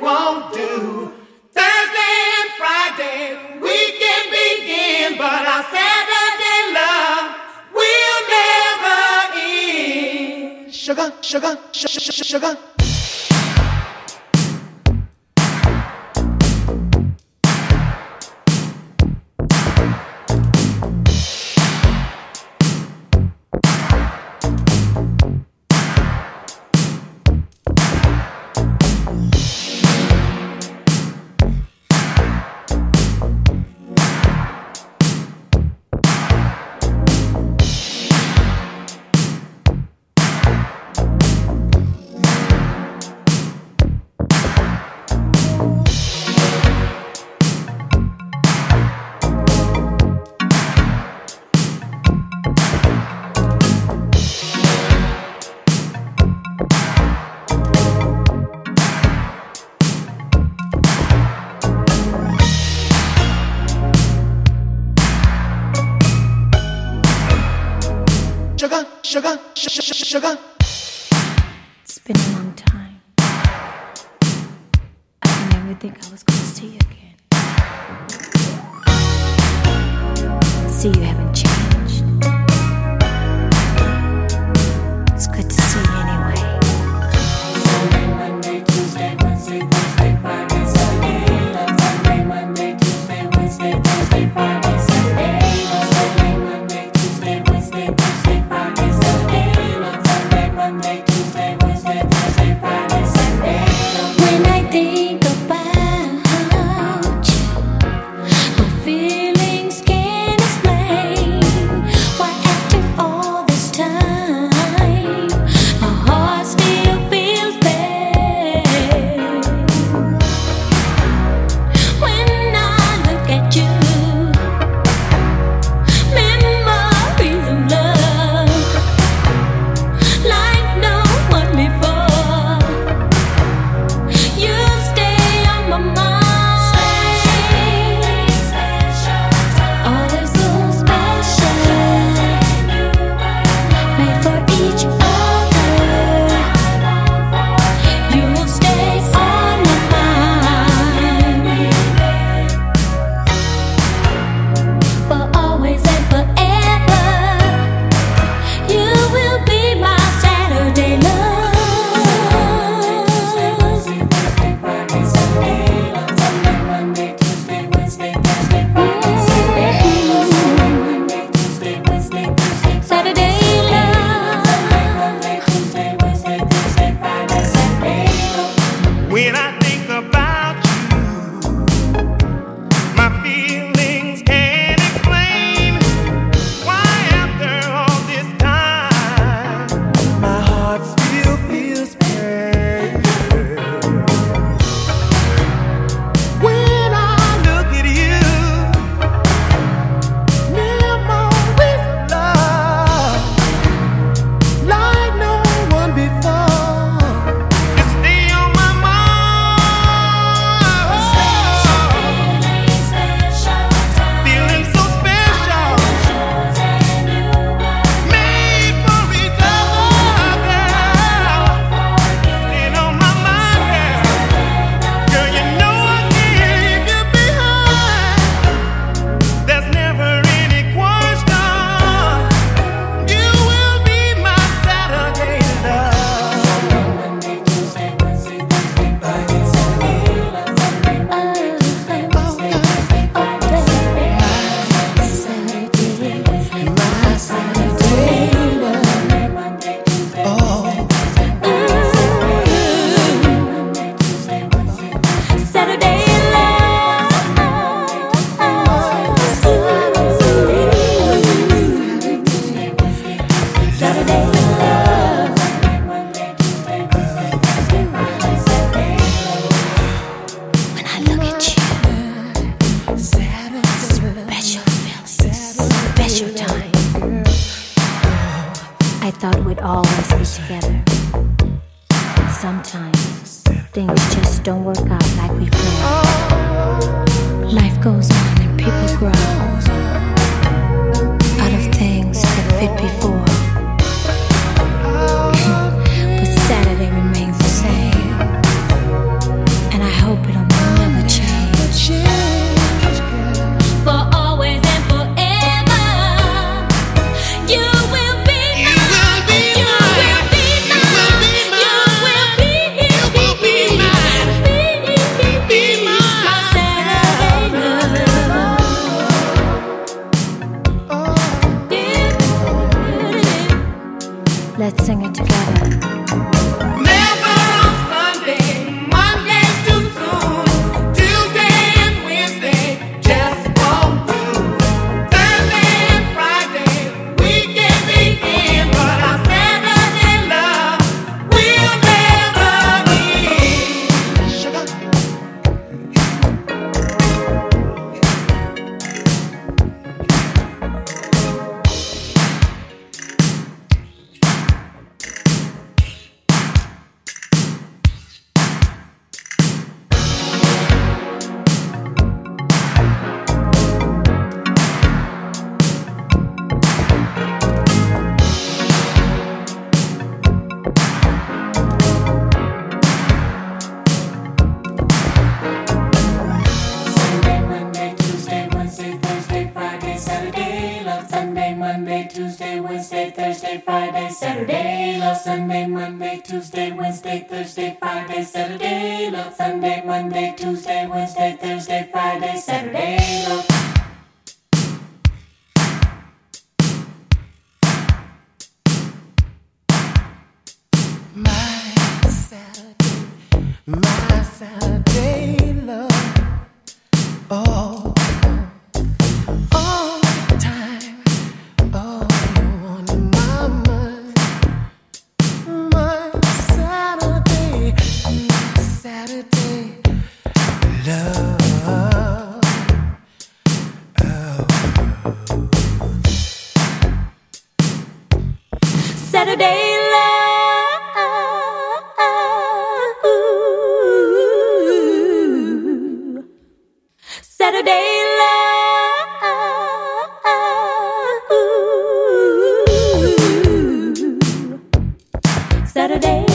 won't do. Thursday and Friday, weekend begin, but our Saturday love will never end. Sugar, sugar, sugar. Sugar. It's been a long time. I didn't ever think I was going to see you again. See, you haven't changed. It's good to see you anyway. Sunday, Monday, Tuesday, Wednesday, Thursday, Friday, Saturday. Sunday, Monday, Tuesday, Wednesday, Thursday, Friday, Saturday. Sunday, Monday, Tuesday, Wednesday, Thursday, Friday, Saturday. Monday, Tuesday, Wednesday, Thursday, Friday, Saturday. When I think about you, my feelings can't explain why after all this time my heart still feels pain. When I look at you, memories of love like no one before. You stay on my mind. Always so special, made for each other. You will stay on my mind for always and forever. You will be my Saturday love. Tuesday, Wednesday, Thursday, Friday, Saturday. Sunday, Monday, Tuesday, Wednesday, Thursday, Friday, Saturday. Sunday, Monday, Tuesday, Wednesday, Thursday, Saturday love. Sunday, Monday, Tuesday, Wednesday, Thursday, Friday, Saturday. When I think about you, my feelings can't explain why after all this time my heart still feels pain. When I look at you, memories of love like no one before. You stay on my mind. Feeling so special, made for each other. Staying on my mind, girl. You know I can't leave you behind. There's never any question. You will be my Saturday love. Monday, Tuesday, Wednesday, Thursday, Friday, Saturday. Sunday, Monday, Tuesday, Wednesday, Thursday, Friday, Saturday. Sunday, Tuesday, Wednesday, Thursday, Friday, Saturday. Monday, Tuesday, Wednesday, Thursday, Friday, Saturday. Monday, Tuesday, Wednesday, Thursday, Saturday love. Saturday love. When I look at you, special feelings, special time. I thought we'd always be together. But sometimes things just don't work out like we planned. Life goes on and people grow out of things that fit before. But Saturday remains the same, and I hope Let's sing it together. Never on Sunday, Monday's too soon. Tuesday and Wednesday just won't do. Thursday and Friday, weekend begin, but our Saturday love will never end. Sugar. Sunday, Monday, Tuesday, Wednesday, Thursday, Friday, Saturday. Love Sunday, Monday, Tuesday, Wednesday, Thursday, Friday, Saturday. Love Sunday, Monday, Tuesday, Wednesday, Thursday, Friday, Saturday. Love Sunday, Monday, Tuesday, Wednesday, Thursday, Friday, Saturday. Love. My Saturday love, oh, all the time, oh, on my mind. My Saturday love, Saturday love. Saturday love. Saturday